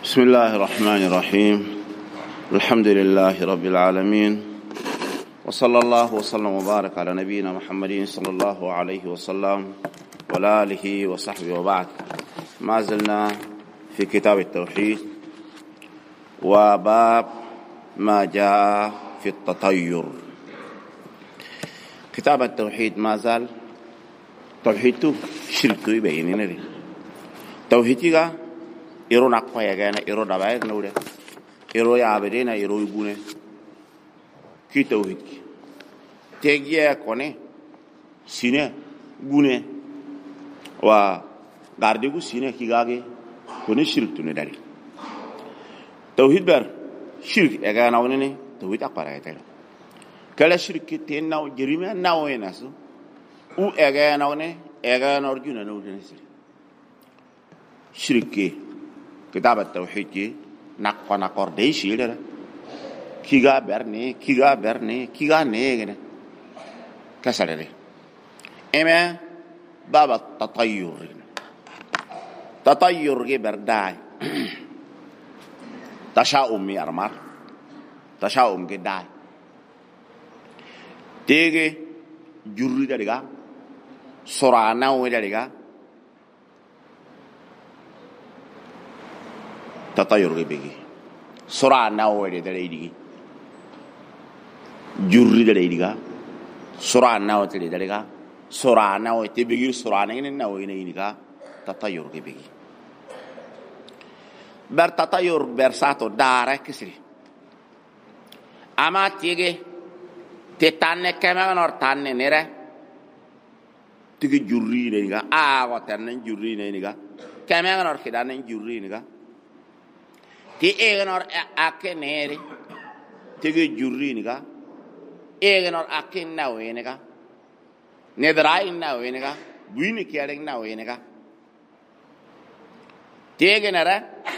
بسم الله الرحمن الرحيم الحمد لله رب العالمين وصلى الله وسلم وبارك على نبينا محمد صلى الله عليه وسلم وعلى آله وصحبه وبعد. ما زلنا في كتاب التوحيد وباب ما جاء في التطير. كتاب التوحيد ما زال توحيد شرك بيننا لي توحيد iro nakko yagana iro dabaye nawde iro yaabedena iro gune ki tawhid tegiya kone sine gune wa gardigu sine ki gage kone shirk tuni dari tawhid bar shirk yagana wonene tawhid akara yatela kala shirk tennaw jerime nawo enasu u yagana wone yagana orjuna nawde sir shirk كتاب التوحيد كي نقنا قردي شيلر كيغا برني كيغا نيغنا كسرني اما باب التطير كي برداي تشاؤم يرمار تشاؤم كي داي تيجي جوري داريغا سورانا وداريغا تطير بيجي سرعة ناوي دليلي جوري دليلي سرعة ناوي دليلي سرعة ناوي تبيجي سرعة ناوي نيجا تطير بيجي بر تطير برساتو دارة كسري أما تيجي تتانة كمان اور تانة نيرة تيجي جوري نيجا وتانة جوري نيجا كمان اور كدانة جوري نيجا ti egenor akke neri tege jurri niga egenor akke nawe niga nedrai nawe niga buini kiareng nawe niga tegenara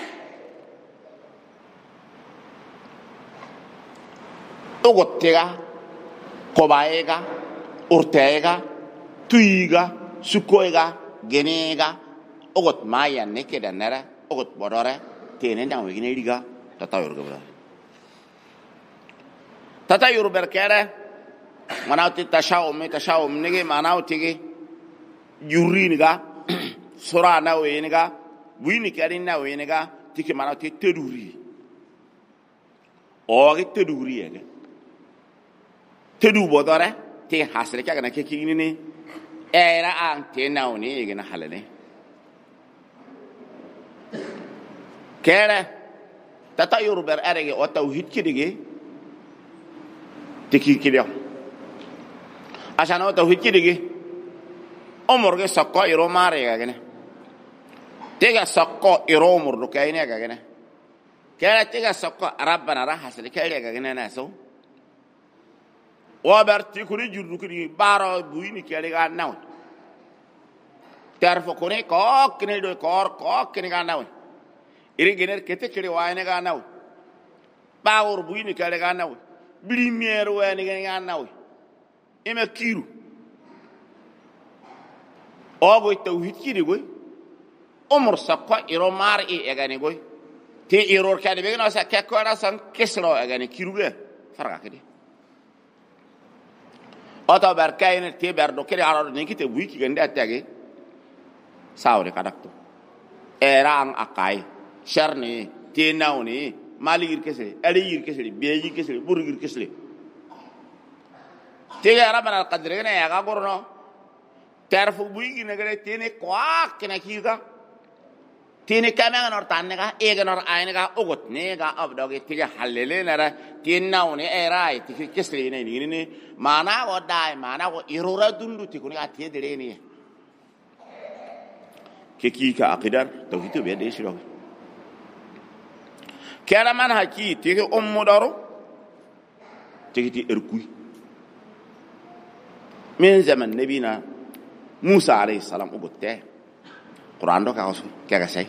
ogottega kobaega urtega tuiga sukoega genega ogot maya nekedanara ogot bodore تينين دعوة يجينا يرجع تطير قبله تطير بركارة مناو تشاؤم نيجي مناو تيجي يوري نيجا سرعة ناوي نيجا وين كارين ناوي نيجا تيجي مناو تدوري أوه تدوري يا تدو بدره تي حاسر كأنك كيكيني ني إيرا أن تناوني يجينا حلني كره تطير برأرجع وتوحيد كده تكي كده عشان هو توحيد كده عمره سقى يروم ماريا كده تيجا سقى يروم ركينه كده كره تيجا سقى ربنا راح سلك كده كده ناسو وبرتي كوني جرو كده بارو بويني كده كان ناو تعرف كوني كوك كني دو كوك كني كان ناو iri gener kete kere waane ga naw bawor buyini kare ga naw blimier waane ga naw ema kiru ogo tawhid kiri goy umur sakwa iro mar e egani goy te iror kade be no sa kekko na san kesro egani kiru ge farga kede oto barkayne te berdo kede arado ne kite buyi gande atage sawre kadakto erang akai sharni tenawni maligir kesle aligir kesle beji kesle burgir kesle tega rabbana alqadr gene ya gagorno tarfu buigi negere tene kwak kena kiga tene kamen or tannega egenor ainega ogot nega abdoge tega halele nara tenawni erai tiki kesle ne ni mana go dai mana go irura dundu tikuni atedere ni kekika aqidar tawhid be de shiro كلام من هكي تيجي مدارو تيجي إركوي من زمن نبينا موسى عليه السلام أبوته قرآن ده كأسو كأسي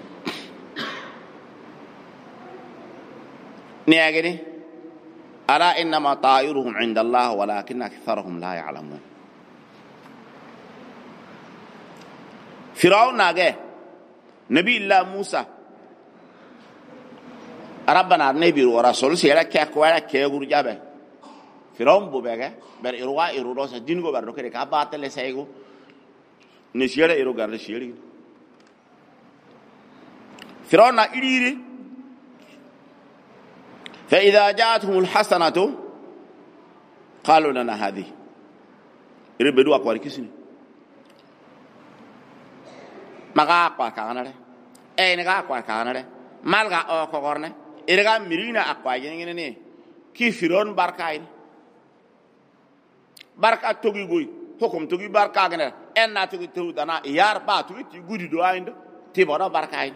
نيجي ألا إنما طائرهم عند الله ولكن أكثرهم لا يعلمون فرعون ناجي نبي الله موسى ربنا النبي ورسول سيلا كيك ولا كيغور جابه فرعون بوبغا بر إروا إروس دينغو بردو كده كابات لسيغو نسيلا إرو غار سيلا فرعون إليري فإذا جاءتهم الحسنة قالوا لنا هذه إربدوا أقوال كسني مغا أقوال كانره أي نغا أقوال كانره مالغا أو كورنه إرغا ميرينا أقوال ينغني كي فرعون باركاين barka togi goy hukum togi barka gane en na togi tew dana yar ba togi ti gudi do ayndo ti bodo barka ay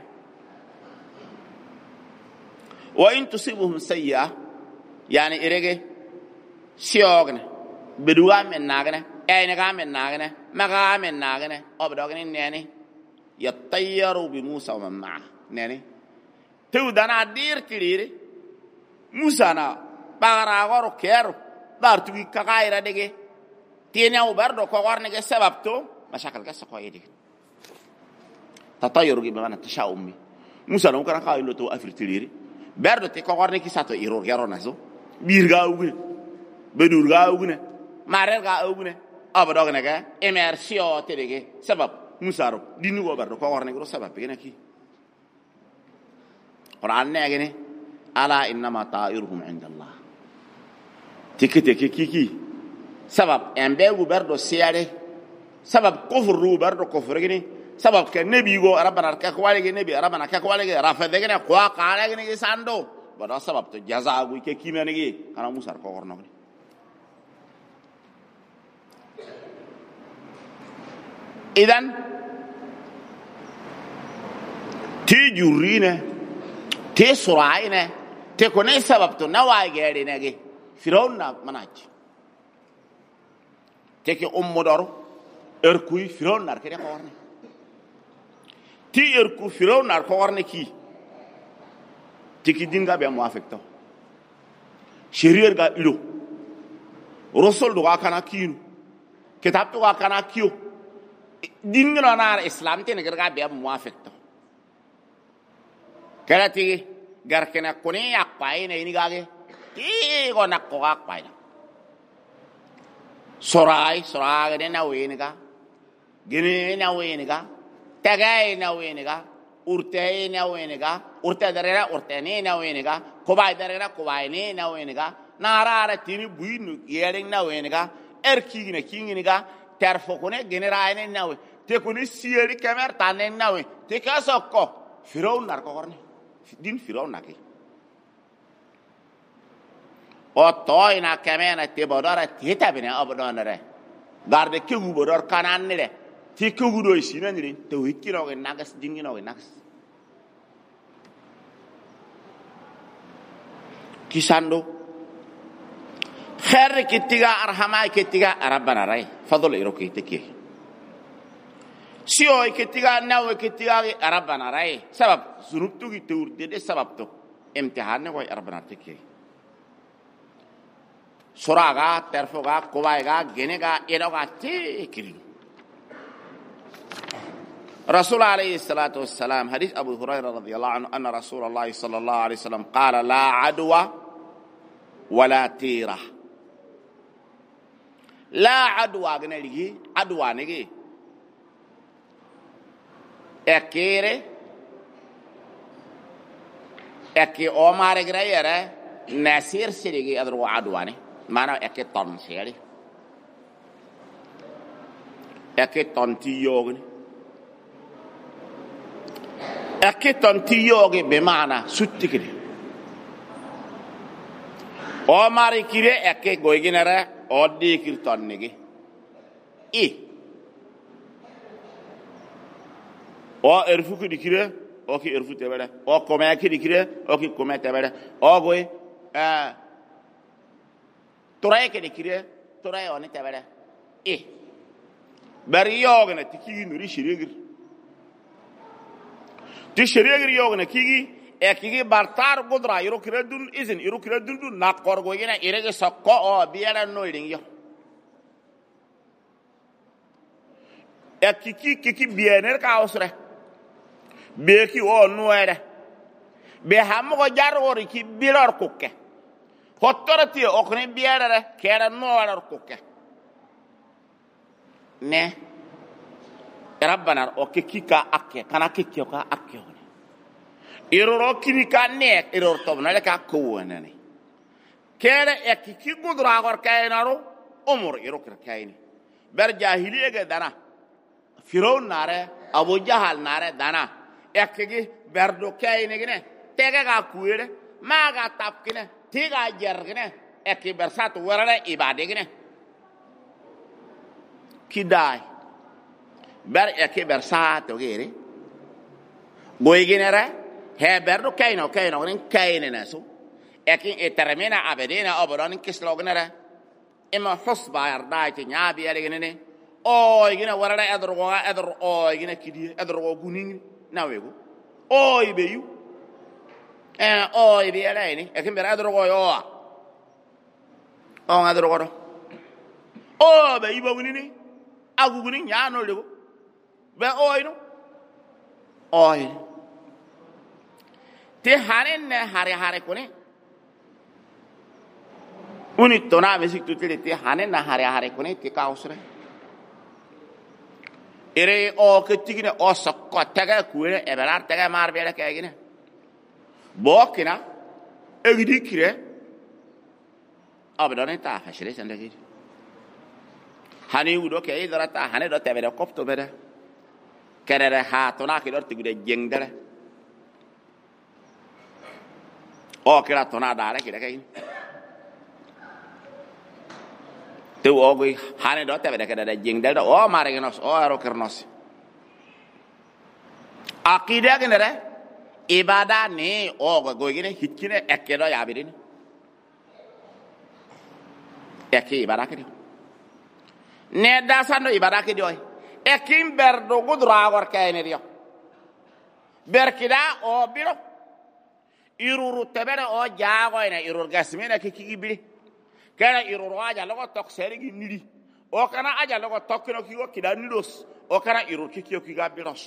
wa in tusibuhum sayya yani irege siogne beduwa men nagne ayne ga men nagne maga men nagne obdogne neni yatayyaru bi musa wa man ma'a neni tew dana dir tirire musa na bagara goro kero dar tugi kagaira dege تيني أو برضو كوارني كسببتو مشاكل كسقوا يدي تطيروا بمعنى التشاؤمي موسى لو كان قايل له تو أفرتيري برضو تكوارني كساتو يرور يرونازو بيرجع أوجن بدورجع أوجن مارجع أوجن أبدا كا إمرسيو تريجي سبب موسى رو دينو برضو كوارني كرو سبب بيجي نكى قرآن نيجي ألا إنما طائرهم عند الله تكتك كي سبب أنبياء برضو سياره سبب كفر برضو كفر جني سبب كنبي يقول ربنا كقوالي جنبي ربنا كقوالي رافض جني قوا قارة جني ساندو بدو سبب تجزاء أقول كيما نجي أنا موسى كقرنا جني إذن تجورينه تسرعينه تكوني سبب تنوع جاري نجي فرعون مناج تكي مدارو إركوي فرعون نار كده كورني تي إركو فرعون نار كورني كي تكي دينغا بيا موافقته شرير غا إلو رسول دعا كنا كينو كتاب دعا كنا كيو دينغنا نار إسلام تينغا بيا موافقته كلا تيجي غركنا كوني أقباين إني غاغي تي كونا كوغا أقباين sorai gene na weniga gene na weniga tagay na weniga urtay na weniga urta darera urtane na weniga kobay darera kobay ne na weniga narara tini buinu yering na weniga erkigina kinginiga terfokone gene raine na we te koni sieri kemer tanen na we te kasokko firaun nar ko korne din firaun naki وطوينا كمان تبادر تهتبنا أبدان ره قارد كيو بدر كنان نره تي كيو دوي سينا نري توهيك كيناوي ناقص دينكيناوي ناقص كيساندو خير كتيجا أرحماي كتيجا ربنا راي فضل إيروكي تكيه سيوي كتيجا ناوي كتيجا ربنا راي سبب زنوبتو كتور دي سبب تو امتحان نوي ربنا تكيه سراغا ترفوغا كوبايغا جنيغا إيروغا تيكري رسول عليه الصلاة والسلام حديث أبو هريرة رضي الله عنه أن رسول الله صلى الله عليه وسلم قال لا عدوى ولا تيرة لا عدوى جنيغي عدوى نيغي أكيري أكي أمار غريرة نسير سيريغي أدرو عدواني mana eke ton seri eke ton tiyogi be mana suttikiri o mari kire eke goyginere o dikir tonnigi I o erfuki dikire o ki erfu tebere o komeki dikire o ki kome tebere o goy toray ke dikire toray oni tebere bari yogna tiki nuri shirigir ti shirigir yogna kigi kigi bartar godra yoro kiredun izin yoro kiredun na korgo yena irege sakko o biara no iring yo kiki biener ka osre beki o nuere be hammo jarwori ki bilor kukke hottorati okne biarare kera no walar kukke ne rabbana o kika akke kana kikyo ka akke iroro kini ka ne iror tobna le ka ko wonani kera ekki gudra gor kaynaro umur irokra kayni ber jahiliye ge dana firaun nare abu jahal nare dana ekki berdo kayni gene tege ga kuere maga tapkine tiga jergine ekki bersat warale ibade gene kidai ber ekki bersat ogere boyginere he berdo kayno nin kayne naso ekin etermina abedina oboron kislognere ima husba yardaati nyaabi yalegene o igina warala edro o igina kidi edro gunin nawego o ibeyu o ibe yalaini ekin ber edro go yo o edro go o be ibo gunini agugunin nyaano lego be o ino o te hanen ne hare kone uni tona mesik tutile te hanen na hare kone te kausre ere o ketigine o sokko taga kuere ebelar taga marbele kagine bokina egidi kire abdone ta hashire sandagi hani udo ke idarata hane do tebere kopto bere kerere ha tona ki do tigude jengdere o kira tona dare kire kay te o go hane do tebe de kada jingdel o mare genos o aro kernos akida genere ibada ni o go gine hitkine ekkedo yabirin ekki ibada kedi ne da sando ibada kedi oy ekim berdo gudra gor kayne dio berkida o biro iruru tebere o jaago ina irur gasmina kiki biri kana iruru aja logo tok serigi nidi o kana aja logo tokkino kigo kida nidos o kana irur kiki kiga biros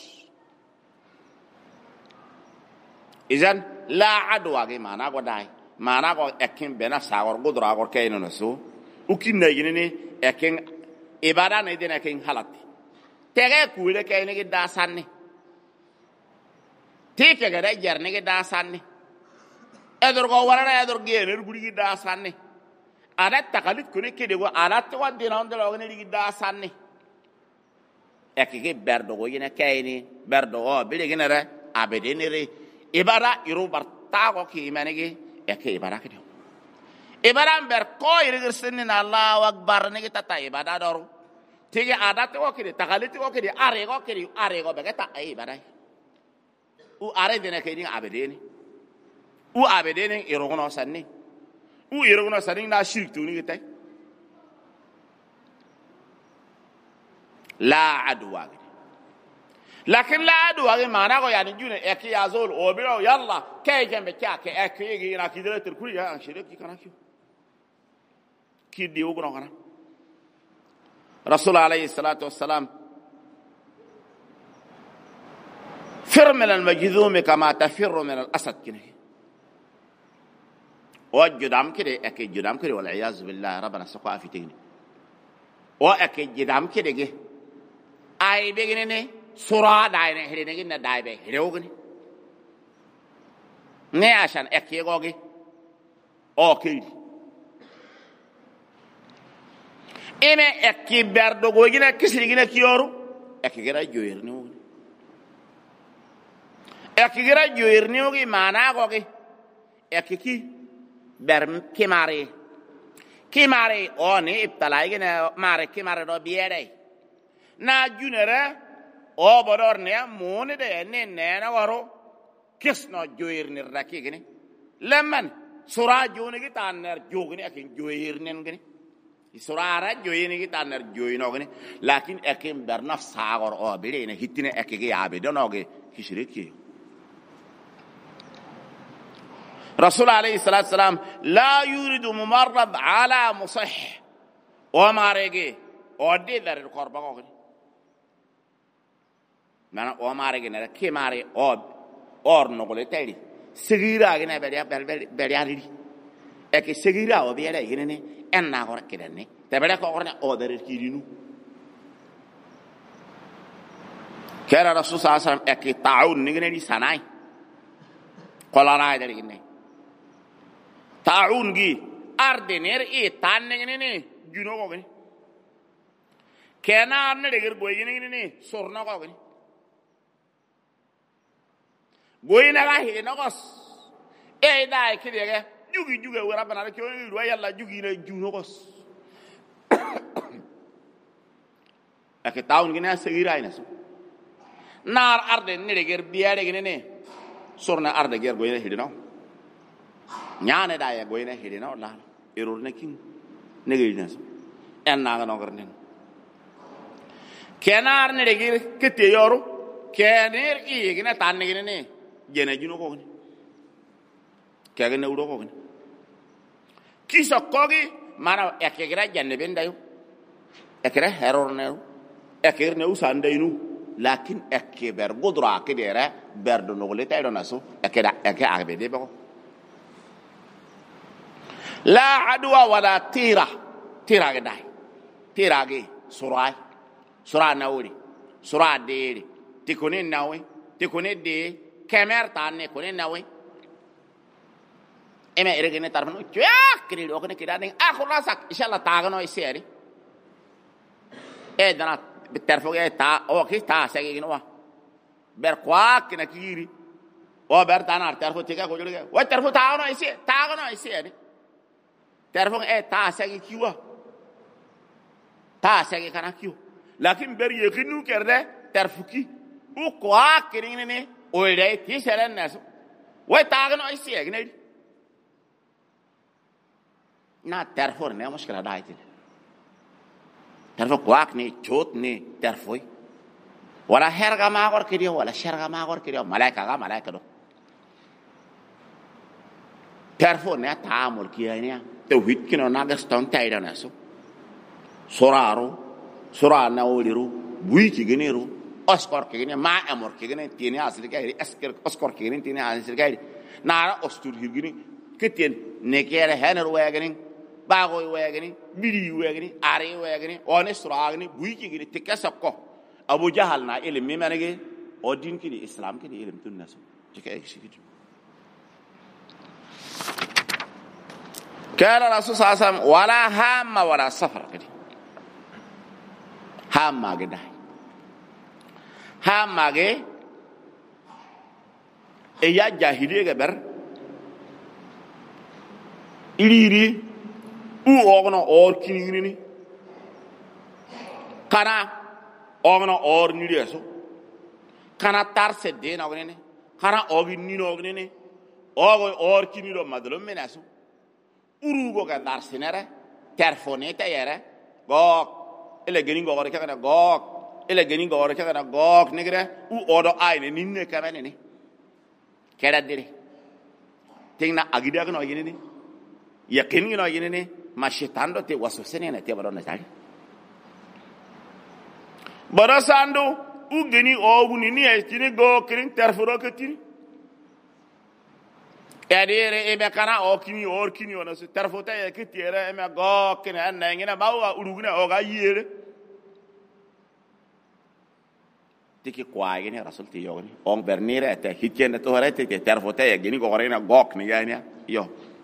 izan la adwa ge mana go dai mana go ekin bena sagor gudra gor kayno naso ukin negini ni ekin ibada ne dina ekin halati tege kuule kayne ge da sanni tike ga da jarne ge da sanni edor go warana edor gener guri da sanni ada takalit kune kede go alat wa dina on de lo ne da sanni ekike berdo go yene kayni berdo o bile genere abedenere ibara iru barta go ki manege ekke ibara kede ibara ber ko irigir sinni na allah akbar ne ta ibada dor tege adat go kede takalit go kede are go be ta ibara u are dina kede abedeni u abedeni irogono sanni u irogono sanni na shirk tuni gitay la adwa lakin la adwa maana go yani june eki yazol o biro yalla kay gembe kyake eki na kidire turkuri ya shirki kana ki di ugono kana rasul alayhi salatu wassalam fir min al majdhum kama tafirru min al asad kine وجدام كده أكيد جدام كده والعياذ بالله ربنا سقى في تجني وأكيد جدام كده جه أي بيجني سورة داينة هرينا جينا داي به هروغني نه عشان أكيد جوجي أكيد إما أكيد بردو جوجينا كسر جينا كيورو أكيد جرا جويرني وغني أكيد جرا جويرني وغني معنا جوجي أكيد berm kimare oni ibtalai gene mare kimare do biere na junere o bodor ne mone de ne na waro kisno joir ni raki gene lemman sura joni gi taner jogni akin joir nen gene sura joyini gi taner joyino gene lakin akin bernaf sagor o bele ne hitine akige yabe donoge kishiriki رسول عليه الصلاة والسلام لا يريد ممرض على مصح وما رجع ودي ذر القربان قولي من وما رجع نرى كي ماري أور نقول تالي segira gina beriari e che segira o biere gine en na gor kidene te bere ko orne odere kirinu kera rasul sallallahu alaihi wasallam e che taun ni gine di sanai kolara dere gine taun gi ardener e tanne gine juno ko gine kena arne de ger boy gine sorna ko gine boyina ga he no gos e dai kidege jugi wara bana ko ru yalla jugi na juno gos ake taun gina segira ina so nar arde ne ger biare gine ne sorna arde ger boyina hidino nyaane dai boyina hidino la erur ne kin ne gina so en na ga no garnen kenar ne ger kete yoru kener i gina tan ne gine ne jena juno ko ni kage ne uro ko ni kiso kogi mana ekegera janne bendayo ekere heror ne eker ne usande inu lakin ekeber godra kedere berdo no le taydo naso ekeda eke agbe de bako la adwa wala tira ge dai tira ge surai nawri sura de tikone nawe tikone de kemer tanne kone nawe eme eregene tarfano yak kiri okne kidane akhura sak inshallah tagano iseri e dana terfo ge ta o ki ta segi ginwa ber kwa kina kiri o ber tanar terfo tiga ko jole wa terfo tagano iseri terfo e ta segi kiwa ta segi kana kiwa lakin ber yekinu kerde terfuki u kwa kiri ne o ile ti seren naso wa tagano iseri ne na terfor ne mushkila daiti terfor kwak ne chot ne terfoi wala herga ma gor kidio wala sherga ma gor kidio malaika do terfor ne taamul kiyania tawhid kino naga ston tayda naso sura na oliru buiki genero oskor kigene ma amor kigene tiene asli gairi oskor kigene tiene asli gairi nara ostur hirgini ketien ne kere hener wegeni bagoy wegeni biri wegeni ari wegeni onesragni buiki gini tikasakko abu jahal na ilim mi manege odin kini islam kini ilim tunnaso jike ekshikiju kala rasul sallallahu alaihi wasallam wala hamma wala safar kidi hamma gedai hamage e ya jahiliye ga ber iliri u ogno or kinini kana ogno or nireso kana tarse de na ognene kana ogi nino ognene ogo or kiniro madlo menaso urugo ga darsinere telefoneta yere gok ele geni go gore kana gok ele geni go gore kana gok negre u odo ayne ninne kamene ni kera dire tingna agida ga no yene ni yakin no yene ni ma shetando te wasosene na te barona tari barasando u geni ogu ni e tini go kirin terfuro ke tini edere e be kana o kini or kini ona se terfota e ke tiere e me go kina na ngina bawa uruguna o ga yere tiki kwa gene rasul ti yogni on bernire te hitene to harete ke terfota e geni go rena gok ni gania yo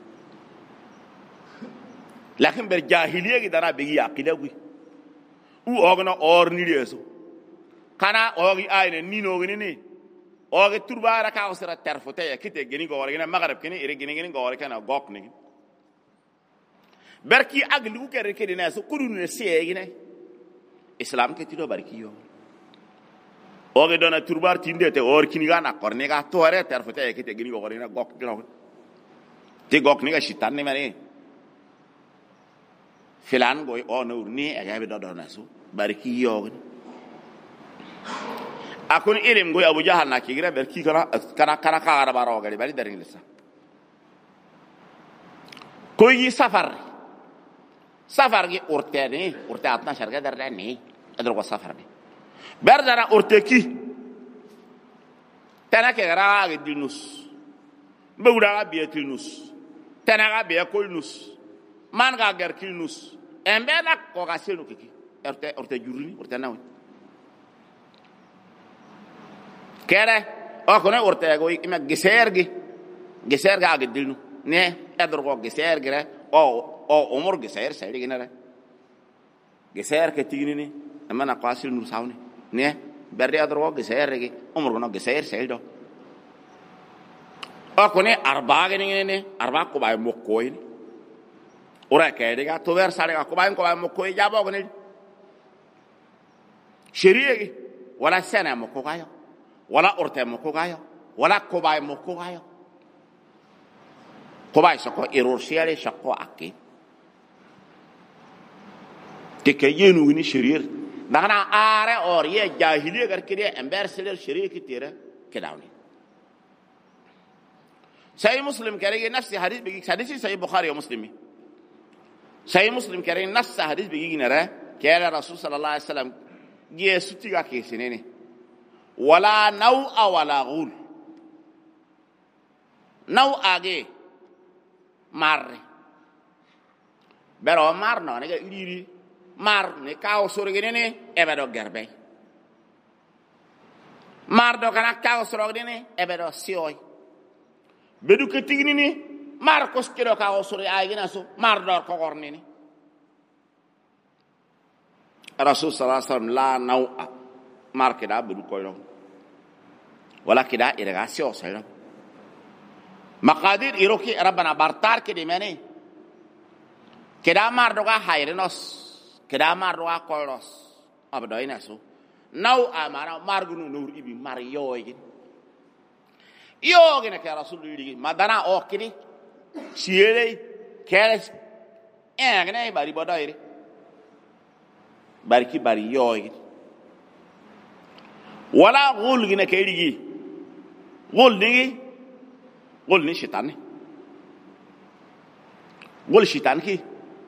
lakin ber jahiliye gi dara begi akida gui u ogno or ni reso kana ogi ayne nino gni ni ogi turbara ka osra terfote ya kite geni go gni magarab kini ire geni go kana gok ni berki aglu kere kede na so kudu ne sey gni islam ke tido barki yo ogi dona turbar tinde te or kini ga na korne ga to are terfote ya kite geni go gni gok gno te gok ni ga shitan ne mane filan goy ono ni e gabe do nasu barki yo akun ilim goy abu jahal na kigira barki kana ka baro gari bari darin lissa koy safar gi urte atna sharga darani adro ko safar ni berdara urte ki tana ke gara ga dinus bewura bietil nus tenaga be kol nus man ga gerkil nus embe na ko ga senu kiki orte jurni orte nawi kere o kono orte go ima gesergi ga gedilnu ne edor go gesergi re o umur geser seydi ginare geser ke tigini amana qasil nu sawni ne berri edor go gesergi umur go no geser seydo o kono arba gene arba ko bay mokkoy ora kayde ga to ver sare ko bay mokkoy jabo go ne sheriye wala sana mokko gayo wala orte mokko gayo wala ko bay mokko gayo ko bay sako error siale sako akki te ke yenu ni sheriye dana are or ye jahiliye gar kide ember seler sheriye ki tire kedawni say muslim kare nafsi hadith bigi hadith say bukhari wa muslimi say muslim kare nafsi hadith bigi nara kala rasul sallallahu alaihi wasallam giye sutiga ke sinene wala naw wala ghul naw age marre bero marno ne ga idiri mar ne kaw sorgenene e bedo gerbe mar do kana kaw sorgenene e bedo sioy bedu ke tigni ni mar ko skiro kaw sori ay gina so mar do ko gornini rasul sallallahu alaihi wasallam la naw mar ke da bedu ko lo wala kida iraga sio sayro maqadir iroki rabbana bartar ke de mene keda mar do ga hayrenos keda mar do ga kolos abdo ina so naw amara margunu nur ibi mar yoygi yogi na ka rasulullah madana o kini siele keres ngene bari bodoyre barki bari yogi wala gul gina kayrigi gul ni shaitan gul shaitan ki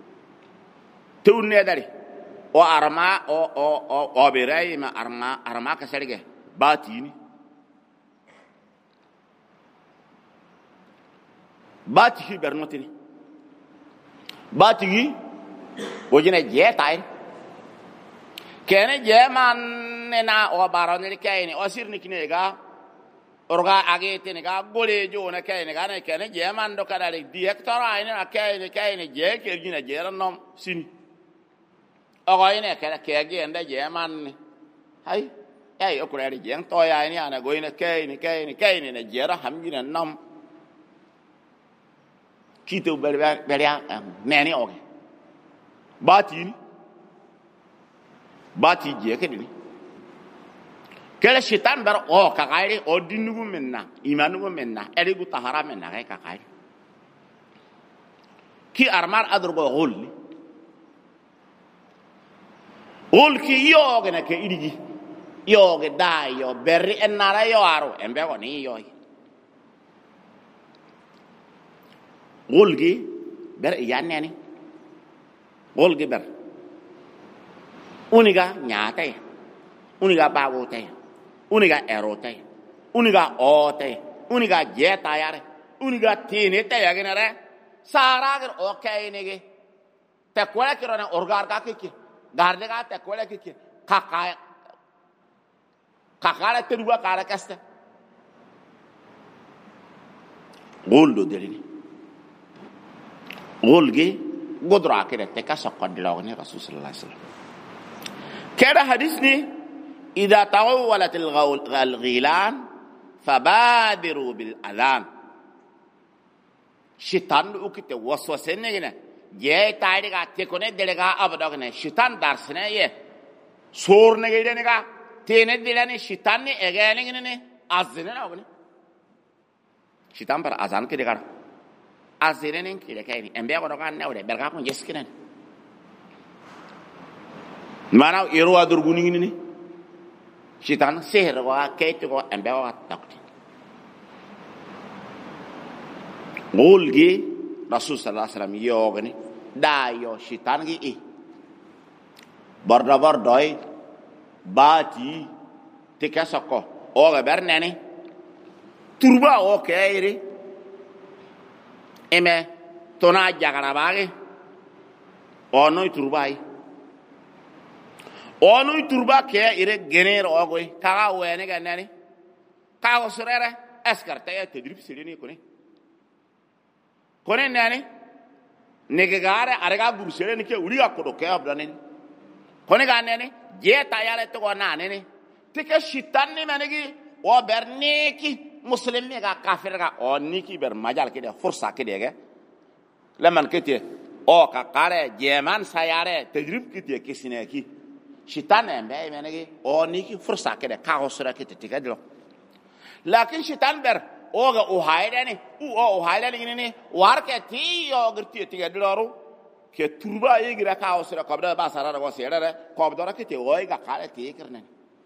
tewne dari o arma o beray ma arma ka serge batini bati bernotini bati bojine jetay kene jeman na o barone kayni o sirni kinega orga agete ne ga gole jona kayni ga ne kene jeman do kadale director ayne na kayni je kergina jeranom sin o ine kene kege ende jeman hay ay okurari jeng to ya ni ana goine kayni ne jera hamjina nam kito beria neni oge bati je kedini kele shaitan bar o ka gaire o dinugo menna imanugo menna erigu tahara menna ka gaire ki armar adrugo gol ki yoge na ke idigi yoge dayo berri enara yo aro embe ko ni yo golgi ber yaneni golgi ber uniga nyate uniga bawote uniga erote uniga ote uniga jeta yare uniga tine te yagenare sarager okaynege te kwala kirona orgar ka kiki garde ka te kwala kiki kakara teruwa kara kaste goldo delini golgi godra kire te ka soqadilogni rasul sallallahu alaihi wasallam كده حديثني إذا تغولت الغيلان فبادروا بالأذان شيطان وكت وسوسة نجنا جاي تاريخ تكونه دلقا أبدأ شيطان درسنا يه سور نجدا نجا تينه دلاني شيطان نه إعلان نجنا أذنه ناوبني شيطان بر أذان كده كار أذنه نين كده كايني أمبيا كده ناوده بركة كون يسكنن mana iro adur guning ini shitan seher wa kaitu ko embe wa takti golgi rasul sallallahu alaihi wasallam yogani da yo shitan gi barda bardai bati tikasako o ga bernene turba o kairi eme tona jagara baage ono turbai onu turba ke ire gener ogoy kaga wene ganani kago surere eskarta ya tedrib silini kone nani negegare arega bursere ni ke uriga kodo ke abdani kone ganani je tayale to nani ni tike shitan ni manegi o berniki muslimi ga kafir ga oniki ber majal ke de fursa ke de ga laman ke te o ka kare jeman sayare tedrib ke te kisine ki shitan embe manegi oniki fursa ke de kago sura ke te tigadlo lakin shitan ber oga o haydani o haydani ni war ke ti yo gerti tigadiloru ke turba yigira kago sura kabda basara go serere kabdora ke te oiga kare ti kirne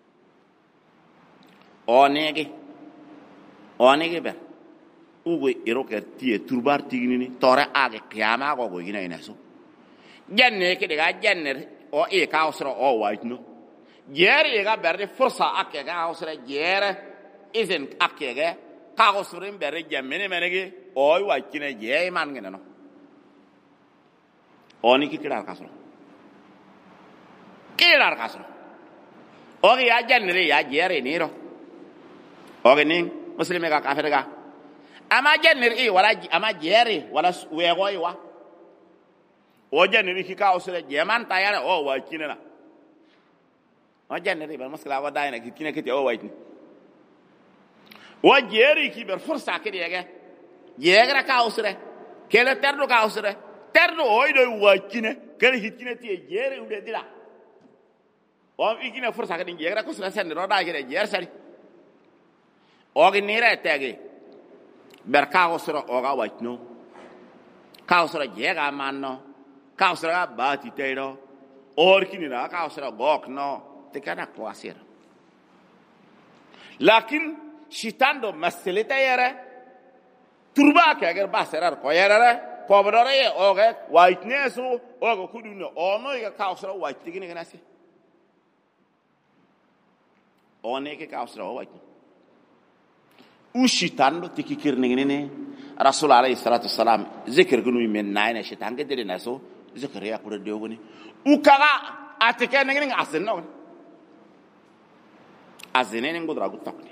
onegi ber ugo iroke ti turbar tigini tore age kiyama go gina inaso jenne ke daga jenner o e kago sura o waitno jere ga berde fursa ake ga sura jere izen akege kago surin bere jamene menege oy wakine je man ngene no oni ki kirar kasro ogi ya jannere ya jere niro ogi ning muslime ga kafir ga ama jannere wala ama jere wala wegoy wa o jannere ki kago sura je man tayare o wakine na o jannere ba muskila wa dayna ki kine kete o wakine wajeri ki ber fursa ke yega yegra kausre kele terdo kausre terdo oydo wakine kele hitine ti jere ude dila o ikine fursa ke yegra kusra sen ro da gere jer sari o gnire tege ber kausre o ga wakino kausre jega manno kausre bati teiro orkini na kausre gokno te kana kwasir lakin shitando maselita yere turba ke agar baserar ko yere ko bodore oge whiteness oge kuduno ono ye kausra white gine ganasi one ke kausra white u shitando tikikirne gine rasul alayhi salatu wassalam zikr gunu men nayna shitan ke dele naso zikr ya kure dewoni u kaga atike ne gine asen no azene ne ngodra gutakni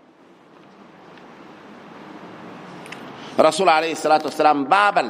rasul alayhi salatu wassalam babal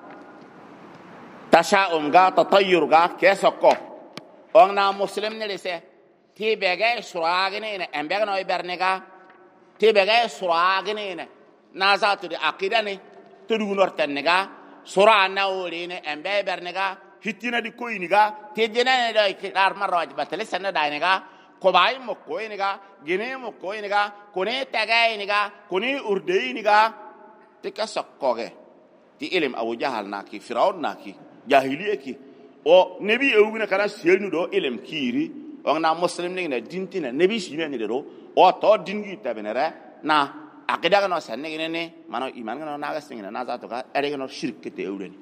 tashaum ga tatayyur ga kesoko onna muslim ne lese ti bege suragine ne embega no ibernega ti bege suragine ne nazatu di aqidane to du nortenega surana woline embe bernega hitina di koyniga ti jenane do ikar marwaj batale sanna dainega kobai mo koyniga gine mo koyniga kone tagayniga kone urdeyniga tika sakkoge ti ilim abu jahal naki firaun naki jahiliye ki o nebi ewuna kana selnu do ilim kiri on na muslim ne dintina nebi shine ne do o to dingi tabenere na akida no sanne ne mano iman no naga singina na za to ka ere no shirk te ewreni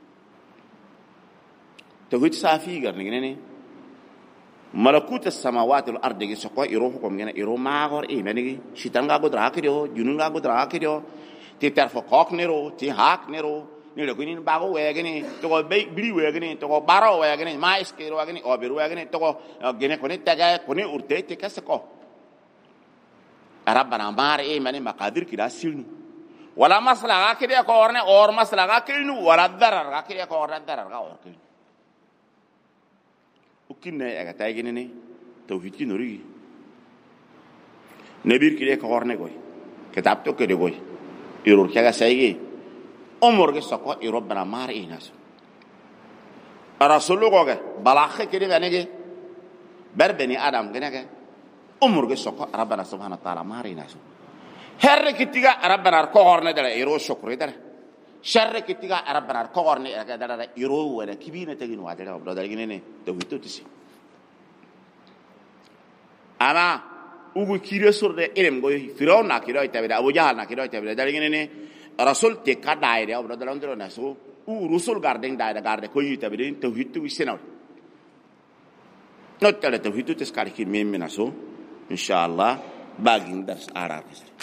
to hut safi gar ne malakut as-samawati wal ardi gi sokko iruhukum ngene iru magor e menigi shitanga godra kido jununga godra kido ti terfo kok nero ti hak nero ni le kuni bago wegeni to go bri wegeni to go baro wegeni mais ke wegeni o biru wegeni to go gene kuni taga kuni urte te kasako rabbana mare e mani maqadir kida silnu wala maslaha kide ko orne or maslaha kilnu wala darar kide ko orne darar ga or kilnu ukinne aga taygini ni tawhid ki nori nebir kide ko orne goy kitab to kede goy irur kaga saygi umur ge soko irobna mar inas rasulu goge balakhe kidi ganege berbeni adam ganege umur ge soko rabbana subhanahu wa ta'ala mar inas herre kitiga rabbana ko horne dara iro shukri dara sharre kitiga rabbana ko horne dara iro wala kibina tegin wa dara obdo dara gine to hitotisi ama ugu kire surde ilm go firaun na kiro itabida abu jahal na kiro itabida dali ngene rasul te ka daire obdo dala ndro na so u rusul garden daire garde ko itabida tawhid tu wisena not tala tawhid tu skari ki mem na so inshallah bagin dars ara